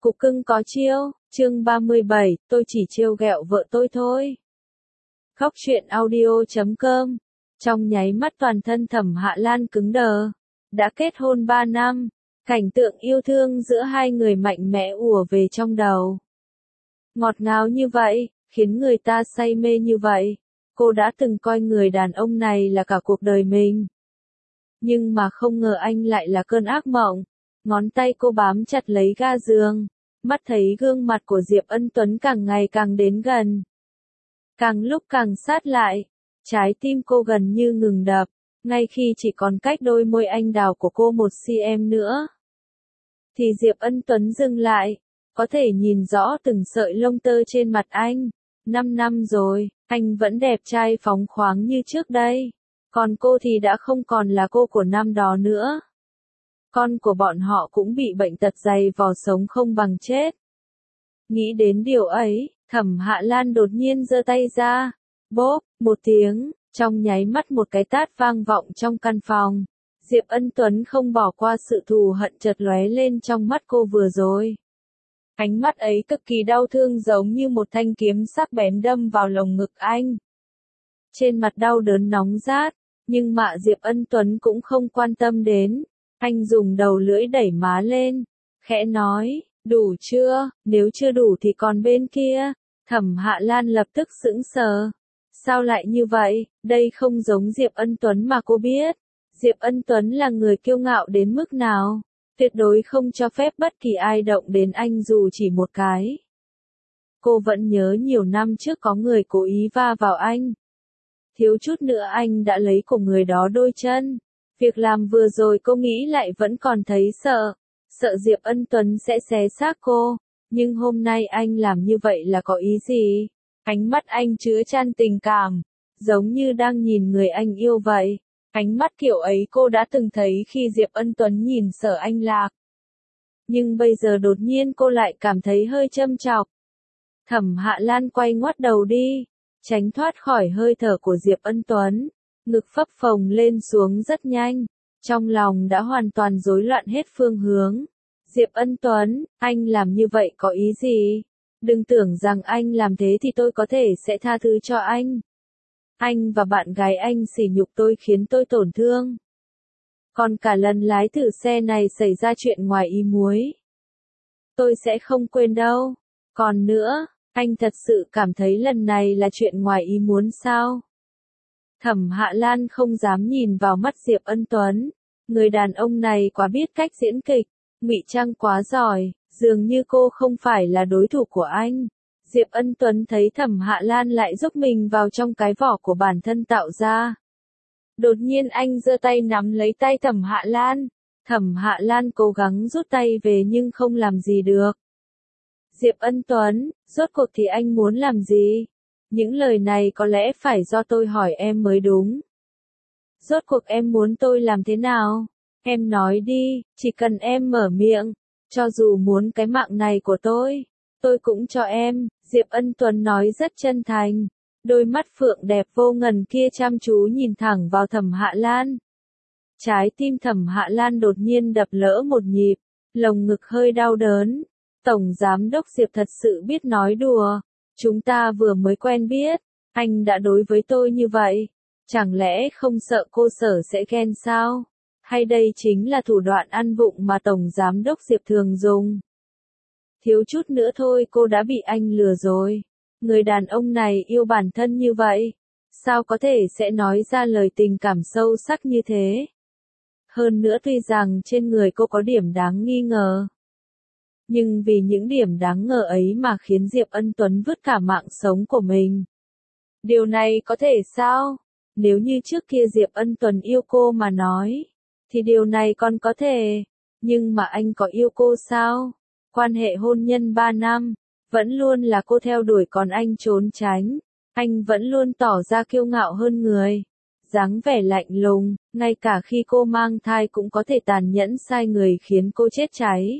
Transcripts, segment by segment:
Cục cưng có chiêu, chương 37, tôi chỉ trêu ghẹo vợ tôi thôi. Khóc chuyện audio.com. Trong nháy mắt toàn thân Thẩm Hạ Lan cứng đờ. Đã kết hôn 3 năm, cảnh tượng yêu thương giữa hai người mạnh mẽ ùa về trong đầu. Ngọt ngào như vậy, khiến người ta say mê như vậy. Cô đã từng coi người đàn ông này là cả cuộc đời mình. Nhưng mà không ngờ anh lại là cơn ác mộng. Ngón tay cô bám chặt lấy ga giường, mắt thấy gương mặt của Diệp Ân Tuấn càng ngày càng đến gần. Càng lúc càng sát lại, trái tim cô gần như ngừng đập, ngay khi chỉ còn cách đôi môi anh đào của cô 1cm nữa. Thì Diệp Ân Tuấn dừng lại, có thể nhìn rõ từng sợi lông tơ trên mặt anh. 5 năm rồi, anh vẫn đẹp trai phóng khoáng như trước đây. Còn cô thì đã không còn là cô của năm đó nữa. Con của bọn họ cũng bị bệnh tật dày vò sống không bằng chết. Nghĩ đến điều ấy, Thẩm Hạ Lan đột nhiên giơ tay ra. Bốp, một tiếng, trong nháy mắt một cái tát vang vọng trong căn phòng. Diệp Ân Tuấn không bỏ qua sự thù hận chợt lóe lên trong mắt cô vừa rồi. Ánh mắt ấy cực kỳ đau thương giống như một thanh kiếm sắc bén đâm vào lồng ngực anh. Trên mặt đau đớn nóng rát, nhưng mà Diệp Ân Tuấn cũng không quan tâm đến. Anh dùng đầu lưỡi đẩy má lên, khẽ nói, đủ chưa, nếu chưa đủ thì còn bên kia. Thẩm Hạ Lan lập tức sững sờ. Sao lại như vậy, đây không giống Diệp Ân Tuấn mà cô biết. Diệp Ân Tuấn là người kiêu ngạo đến mức nào, tuyệt đối không cho phép bất kỳ ai động đến anh dù chỉ một cái. Cô vẫn nhớ nhiều năm trước có người cố ý va vào anh. Thiếu chút nữa anh đã lấy của người đó đôi chân. Việc làm vừa rồi cô nghĩ lại vẫn còn thấy sợ. Sợ Diệp Ân Tuấn sẽ xé xác cô. Nhưng hôm nay anh làm như vậy là có ý gì? Ánh mắt anh chứa chan tình cảm, giống như đang nhìn người anh yêu vậy. Ánh mắt kiểu ấy cô đã từng thấy khi Diệp Ân Tuấn nhìn Sở Anh Lạc. Nhưng bây giờ đột nhiên cô lại cảm thấy hơi châm chọc. Thẩm Hạ Lan quay ngoắt đầu đi, tránh thoát khỏi hơi thở của Diệp Ân Tuấn. Ngực phập phồng lên xuống rất nhanh, trong lòng đã hoàn toàn rối loạn hết phương hướng. Diệp Ân Tuấn, anh làm như vậy có ý gì? Đừng tưởng rằng anh làm thế thì tôi có thể sẽ tha thứ cho anh. Anh và bạn gái anh sỉ nhục tôi khiến tôi tổn thương. Còn cả lần lái thử xe này xảy ra chuyện ngoài ý muốn. Tôi sẽ không quên đâu. Còn nữa, anh thật sự cảm thấy lần này là chuyện ngoài ý muốn sao? Thẩm Hạ Lan không dám nhìn vào mắt Diệp Ân Tuấn. Người đàn ông này quá biết cách diễn kịch, ngụy trang quá giỏi, dường như cô không phải là đối thủ của anh. Diệp Ân Tuấn thấy Thẩm Hạ Lan lại giúp mình vào trong cái vỏ của bản thân tạo ra. Đột nhiên anh giơ tay nắm lấy tay Thẩm Hạ Lan. Thẩm Hạ Lan cố gắng rút tay về nhưng không làm gì được. Diệp Ân Tuấn, rốt cuộc thì anh muốn làm gì? Những lời này có lẽ phải do tôi hỏi em mới đúng. Rốt cuộc em muốn tôi làm thế nào? Em nói đi, chỉ cần em mở miệng. Cho dù muốn cái mạng này của tôi cũng cho em. Diệp Ân Tuấn nói rất chân thành. Đôi mắt phượng đẹp vô ngần kia chăm chú nhìn thẳng vào Thẩm Hạ Lan. Trái tim Thẩm Hạ Lan đột nhiên đập lỡ một nhịp, lồng ngực hơi đau đớn. Tổng Giám đốc Diệp thật sự biết nói đùa. Chúng ta vừa mới quen biết, anh đã đối với tôi như vậy. Chẳng lẽ không sợ cô Sở sẽ ghen sao? Hay đây chính là thủ đoạn ăn vụng mà Tổng Giám đốc Diệp thường dùng? Thiếu chút nữa thôi cô đã bị anh lừa rồi. Người đàn ông này yêu bản thân như vậy. Sao có thể sẽ nói ra lời tình cảm sâu sắc như thế? Hơn nữa tuy rằng trên người cô có điểm đáng nghi ngờ. Nhưng vì những điểm đáng ngờ ấy mà khiến Diệp Ân Tuấn vứt cả mạng sống của mình. Điều này có thể sao? Nếu như trước kia Diệp Ân Tuấn yêu cô mà nói, thì điều này còn có thể. Nhưng mà anh có yêu cô sao? Quan hệ hôn nhân 3 năm, vẫn luôn là cô theo đuổi còn anh trốn tránh. Anh vẫn luôn tỏ ra kiêu ngạo hơn người. Dáng vẻ lạnh lùng, ngay cả khi cô mang thai cũng có thể tàn nhẫn sai người khiến cô chết cháy.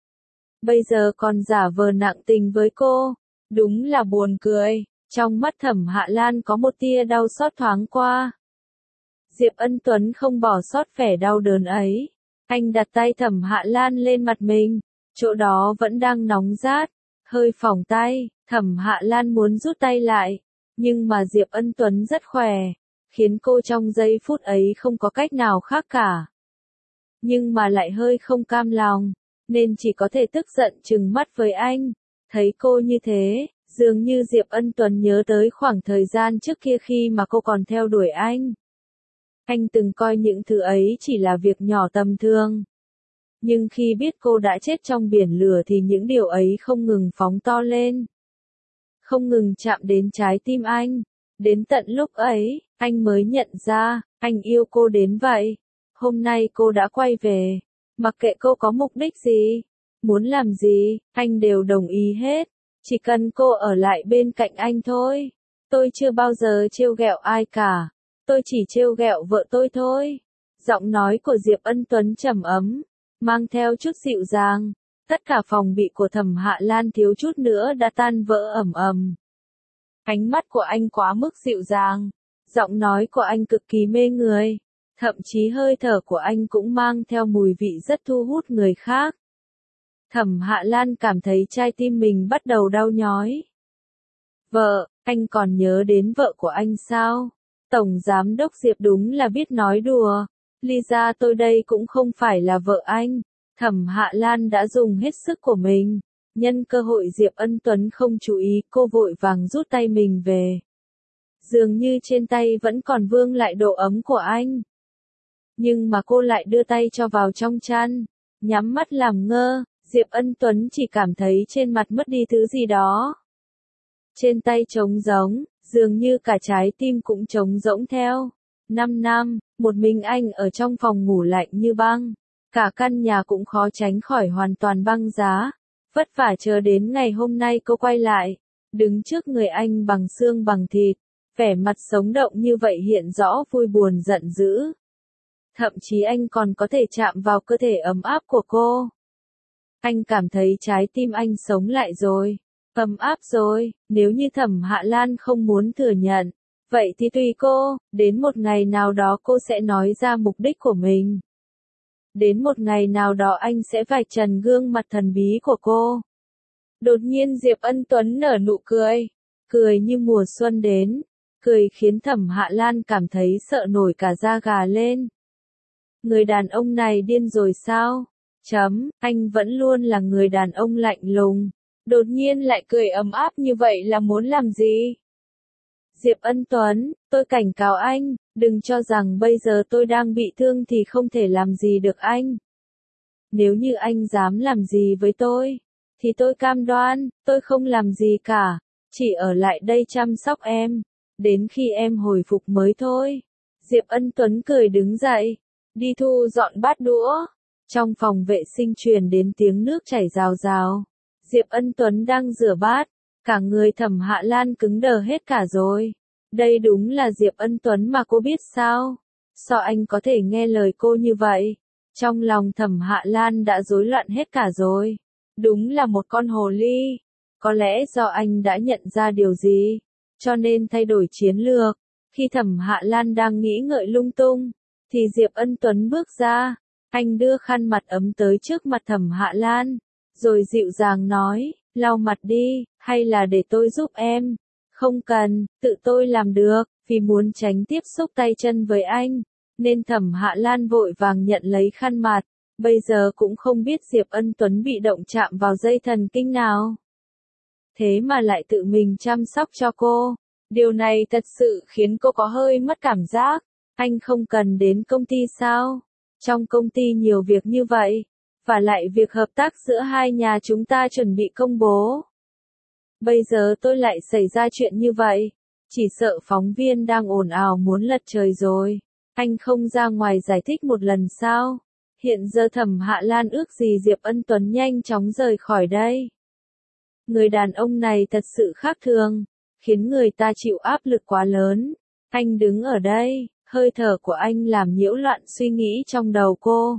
Bây giờ còn giả vờ nặng tình với cô. Đúng là buồn cười. Trong mắt Thẩm Hạ Lan có một tia đau xót thoáng qua. Diệp Ân Tuấn không bỏ sót vẻ đau đớn ấy. Anh đặt tay Thẩm Hạ Lan lên mặt mình, chỗ đó vẫn đang nóng rát, hơi phỏng tay, Thẩm Hạ Lan muốn rút tay lại, nhưng mà Diệp Ân Tuấn rất khỏe, khiến cô trong giây phút ấy không có cách nào khác cả. Nhưng mà lại hơi không cam lòng, nên chỉ có thể tức giận trừng mắt với anh. Thấy cô như thế, dường như Diệp Ân Tuấn nhớ tới khoảng thời gian trước kia khi mà cô còn theo đuổi anh. Anh từng coi những thứ ấy chỉ là việc nhỏ tầm thường. Nhưng khi biết cô đã chết trong biển lửa thì những điều ấy không ngừng phóng to lên. Không ngừng chạm đến trái tim anh. Đến tận lúc ấy, anh mới nhận ra, anh yêu cô đến vậy. Hôm nay cô đã quay về. Mặc kệ cô có mục đích gì, muốn làm gì, anh đều đồng ý hết. Chỉ cần cô ở lại bên cạnh anh thôi. Tôi chưa bao giờ trêu ghẹo ai cả. Tôi chỉ trêu ghẹo vợ tôi thôi. Giọng nói của Diệp Ân Tuấn trầm ấm, mang theo chút dịu dàng. Tất cả phòng bị của Thẩm Hạ Lan thiếu chút nữa đã tan vỡ ầm ầm. Ánh mắt của anh quá mức dịu dàng. Giọng nói của anh cực kỳ mê người. Thậm chí hơi thở của anh cũng mang theo mùi vị rất thu hút người khác. Thẩm Hạ Lan cảm thấy trái tim mình bắt đầu đau nhói. Vợ, anh còn nhớ đến vợ của anh sao? Tổng Giám đốc Diệp đúng là biết nói đùa. Lisa tôi đây cũng không phải là vợ anh. Thẩm Hạ Lan đã dùng hết sức của mình. Nhân cơ hội Diệp Ân Tuấn không chú ý, cô vội vàng rút tay mình về. Dường như trên tay vẫn còn vương lại độ ấm của anh. Nhưng mà cô lại đưa tay cho vào trong chăn, nhắm mắt làm ngơ. Diệp Ân Tuấn chỉ cảm thấy trên mặt mất đi thứ gì đó. Trên tay trống rỗng, dường như cả trái tim cũng trống rỗng theo. 5 năm, một mình anh ở trong phòng ngủ lạnh như băng. Cả căn nhà cũng khó tránh khỏi hoàn toàn băng giá. Vất vả chờ đến ngày hôm nay cô quay lại, đứng trước người anh bằng xương bằng thịt. Vẻ mặt sống động như vậy hiện rõ vui buồn giận dữ. Thậm chí anh còn có thể chạm vào cơ thể ấm áp của cô. Anh cảm thấy trái tim anh sống lại rồi, ấm áp rồi. Nếu như Thẩm Hạ Lan không muốn thừa nhận, vậy thì tùy cô, đến một ngày nào đó cô sẽ nói ra mục đích của mình. Đến một ngày nào đó anh sẽ vạch trần gương mặt thần bí của cô. Đột nhiên Diệp Ân Tuấn nở nụ cười, cười như mùa xuân đến, cười khiến Thẩm Hạ Lan cảm thấy sợ nổi cả da gà lên. Người đàn ông này điên rồi sao? Anh vẫn luôn là người đàn ông lạnh lùng. Đột nhiên lại cười ấm áp như vậy là muốn làm gì? Diệp Ân Tuấn, tôi cảnh cáo anh, đừng cho rằng bây giờ tôi đang bị thương thì không thể làm gì được anh. Nếu như anh dám làm gì với tôi, thì tôi cam đoan, tôi không làm gì cả, chỉ ở lại đây chăm sóc em, đến khi em hồi phục mới thôi. Diệp Ân Tuấn cười đứng dậy, đi thu dọn bát đũa. Trong phòng vệ sinh truyền đến tiếng nước chảy rào rào. Diệp Ân Tuấn đang rửa bát, cả người Thẩm Hạ Lan cứng đờ hết cả rồi. Đây đúng là Diệp Ân Tuấn mà cô biết sao? Sao anh có thể nghe lời cô như vậy? Trong lòng Thẩm Hạ Lan đã rối loạn hết cả rồi. Đúng là một con hồ ly. Có lẽ do anh đã nhận ra điều gì, cho nên thay đổi chiến lược. Khi Thẩm Hạ Lan đang nghĩ ngợi lung tung, thì Diệp Ân Tuấn bước ra. Anh đưa khăn mặt ấm tới trước mặt Thẩm Hạ Lan, rồi dịu dàng nói, lau mặt đi, hay là để tôi giúp em? Không cần, tự tôi làm được. Vì muốn tránh tiếp xúc tay chân với anh, nên Thẩm Hạ Lan vội vàng nhận lấy khăn mặt. Bây giờ cũng không biết Diệp Ân Tuấn bị động chạm vào dây thần kinh nào. Thế mà lại tự mình chăm sóc cho cô. Điều này thật sự khiến cô có hơi mất cảm giác. Anh không cần đến công ty sao? Trong công ty nhiều việc như vậy, và lại việc hợp tác giữa hai nhà chúng ta chuẩn bị công bố. Bây giờ tôi lại xảy ra chuyện như vậy, chỉ sợ phóng viên đang ồn ào muốn lật trời rồi. Anh không ra ngoài giải thích một lần sao? Hiện giờ Thẩm Hạ Lan ước gì Diệp Ân Tuấn nhanh chóng rời khỏi đây. Người đàn ông này thật sự khác thường, khiến người ta chịu áp lực quá lớn. Anh đứng ở đây, hơi thở của anh làm nhiễu loạn suy nghĩ trong đầu cô.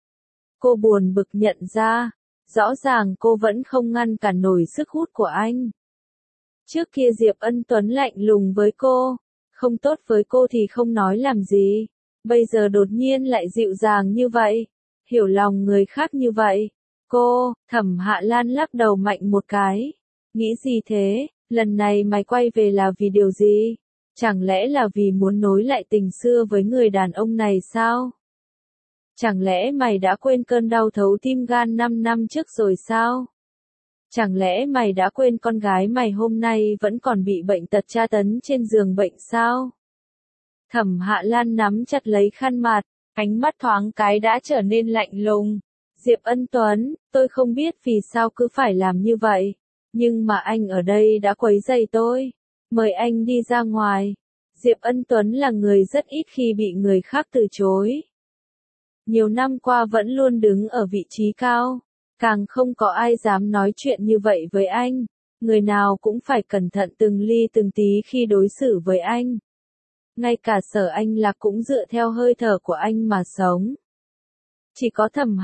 Cô buồn bực nhận ra, rõ ràng cô vẫn không ngăn cản nổi sức hút của anh. Trước kia Diệp Ân Tuấn lạnh lùng với cô, không tốt với cô thì không nói làm gì. Bây giờ đột nhiên lại dịu dàng như vậy, hiểu lòng người khác như vậy. Thẩm Hạ Lan lắc đầu mạnh một cái. Nghĩ gì thế, lần này mày quay về là vì điều gì? Chẳng lẽ là vì muốn nối lại tình xưa với người đàn ông này sao? Chẳng lẽ mày đã quên cơn đau thấu tim gan 5 năm trước rồi sao? Chẳng lẽ mày đã quên con gái mày hôm nay vẫn còn bị bệnh tật tra tấn trên giường bệnh sao? Thẩm Hạ Lan nắm chặt lấy khăn mặt, ánh mắt thoáng cái đã trở nên lạnh lùng. Diệp Ân Tuấn, tôi không biết vì sao cứ phải làm như vậy, nhưng mà anh ở đây đã quấy rầy tôi. Mời anh đi ra ngoài. Diệp Ân Tuấn là người rất ít khi bị người khác từ chối. Nhiều năm qua vẫn luôn đứng ở vị trí cao, càng không có ai dám nói chuyện như vậy với anh. Người nào cũng phải cẩn thận từng ly từng tí khi đối xử với anh. Ngay cả Sở Anh Lạc cũng dựa theo hơi thở của anh mà sống. Chỉ có Thẩm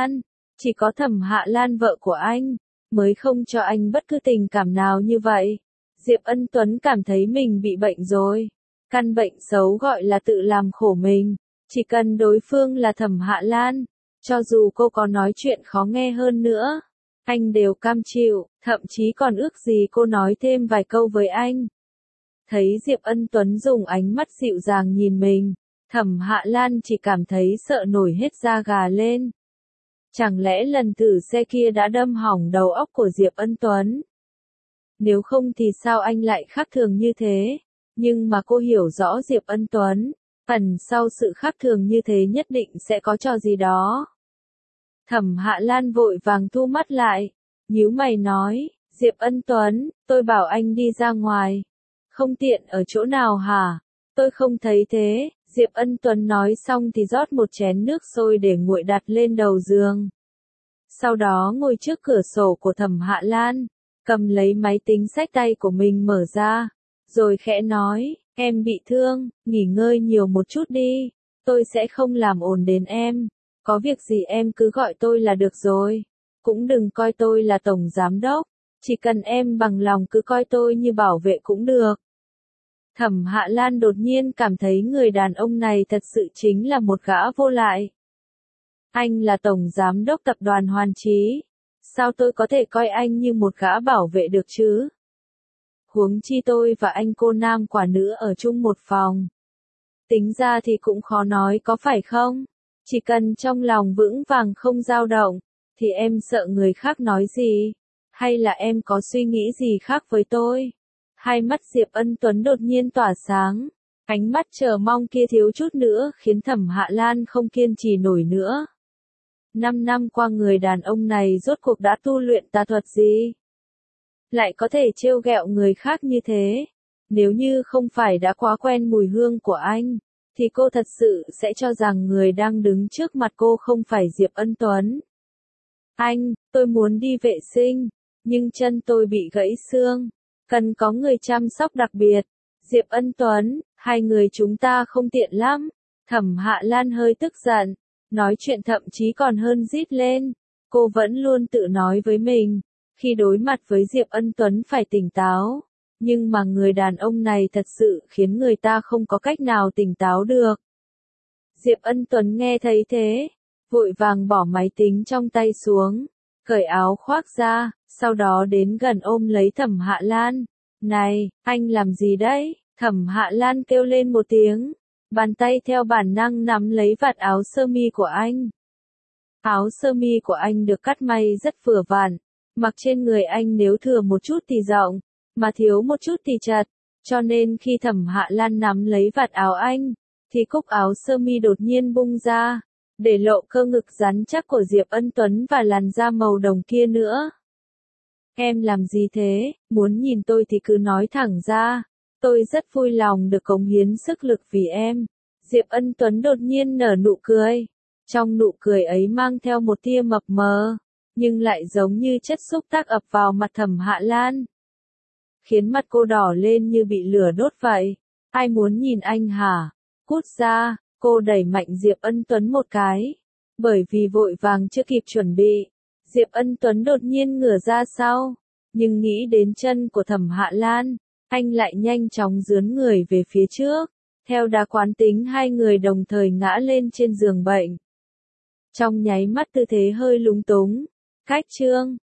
Hạ Lan vợ của anh, mới không cho anh bất cứ tình cảm nào như vậy. Diệp Ân Tuấn cảm thấy mình bị bệnh rồi. Căn bệnh xấu gọi là tự làm khổ mình. Chỉ cần đối phương là Thẩm Hạ Lan, cho dù cô có nói chuyện khó nghe hơn nữa, anh đều cam chịu, thậm chí còn ước gì cô nói thêm vài câu với anh. Thấy Diệp Ân Tuấn dùng ánh mắt dịu dàng nhìn mình, Thẩm Hạ Lan chỉ cảm thấy sợ nổi hết da gà lên. Chẳng lẽ lần thử xe kia đã đâm hỏng đầu óc của Diệp Ân Tuấn? Nếu không thì sao anh lại khác thường như thế? Nhưng mà cô hiểu rõ Diệp Ân Tuấn, ẩn sau sự khác thường như thế nhất định sẽ có trò gì đó. Thẩm Hạ Lan vội vàng thu mắt lại, nhíu mày nói, Diệp Ân Tuấn, tôi bảo anh đi ra ngoài. Không tiện ở chỗ nào hả? Tôi không thấy thế. Diệp Ân Tuấn nói xong thì rót một chén nước sôi để nguội đặt lên đầu giường. Sau đó ngồi trước cửa sổ của Thẩm Hạ Lan, cầm lấy máy tính xách tay của mình mở ra, rồi khẽ nói, em bị thương, nghỉ ngơi nhiều một chút đi, tôi sẽ không làm ồn đến em, có việc gì em cứ gọi tôi là được rồi, cũng đừng coi tôi là tổng giám đốc, chỉ cần em bằng lòng cứ coi tôi như bảo vệ cũng được. Thẩm Hạ Lan đột nhiên cảm thấy người đàn ông này thật sự chính là một gã vô lại. Anh là tổng giám đốc tập đoàn Hoàn Chí, sao tôi có thể coi anh như một gã bảo vệ được chứ? Huống chi tôi và anh cô nam quả nữ ở chung một phòng. Tính ra thì cũng khó nói có phải không? Chỉ cần trong lòng vững vàng không dao động, thì em sợ người khác nói gì? Hay là em có suy nghĩ gì khác với tôi? Hai mắt Diệp Ân Tuấn đột nhiên tỏa sáng, ánh mắt chờ mong kia thiếu chút nữa khiến Thẩm Hạ Lan không kiên trì nổi nữa. 5 năm qua người đàn ông này rốt cuộc đã tu luyện tà thuật gì? Lại có thể trêu ghẹo người khác như thế. Nếu như không phải đã quá quen mùi hương của anh, thì cô thật sự sẽ cho rằng người đang đứng trước mặt cô không phải Diệp Ân Tuấn. Anh, tôi muốn đi vệ sinh, nhưng chân tôi bị gãy xương, cần có người chăm sóc đặc biệt. Diệp Ân Tuấn, hai người chúng ta không tiện lắm. Thẩm Hạ Lan hơi tức giận, nói chuyện thậm chí còn hơn rít lên. Cô vẫn luôn tự nói với mình, khi đối mặt với Diệp Ân Tuấn phải tỉnh táo. Nhưng mà người đàn ông này thật sự khiến người ta không có cách nào tỉnh táo được. Diệp Ân Tuấn nghe thấy thế, vội vàng bỏ máy tính trong tay xuống, cởi áo khoác ra, sau đó đến gần ôm lấy Thẩm Hạ Lan. Này, anh làm gì đấy? Thẩm Hạ Lan kêu lên một tiếng, bàn tay theo bản năng nắm lấy vạt áo sơ mi của anh. Áo sơ mi của anh được cắt may rất vừa vặn, mặc trên người anh nếu thừa một chút thì rộng, mà thiếu một chút thì chật, cho nên khi Thẩm Hạ Lan nắm lấy vạt áo anh, thì cúc áo sơ mi đột nhiên bung ra, để lộ cơ ngực rắn chắc của Diệp Ân Tuấn và làn da màu đồng kia nữa. Em làm gì thế, muốn nhìn tôi thì cứ nói thẳng ra, tôi rất vui lòng được cống hiến sức lực vì em. Diệp Ân Tuấn đột nhiên nở nụ cười, trong nụ cười ấy mang theo một tia mập mờ, nhưng lại giống như chất xúc tác ập vào mặt Thẩm Hạ Lan, khiến mặt cô đỏ lên như bị lửa đốt vậy. Ai muốn nhìn anh hả? Cút ra, cô đẩy mạnh Diệp Ân Tuấn một cái. Bởi vì vội vàng chưa kịp chuẩn bị, Diệp Ân Tuấn đột nhiên ngửa ra sau, nhưng nghĩ đến chân của Thẩm Hạ Lan, anh lại nhanh chóng dướn người về phía trước. Theo đà quán tính hai người đồng thời ngã lên trên giường bệnh. Trong nháy mắt tư thế hơi lúng túng, Khách chương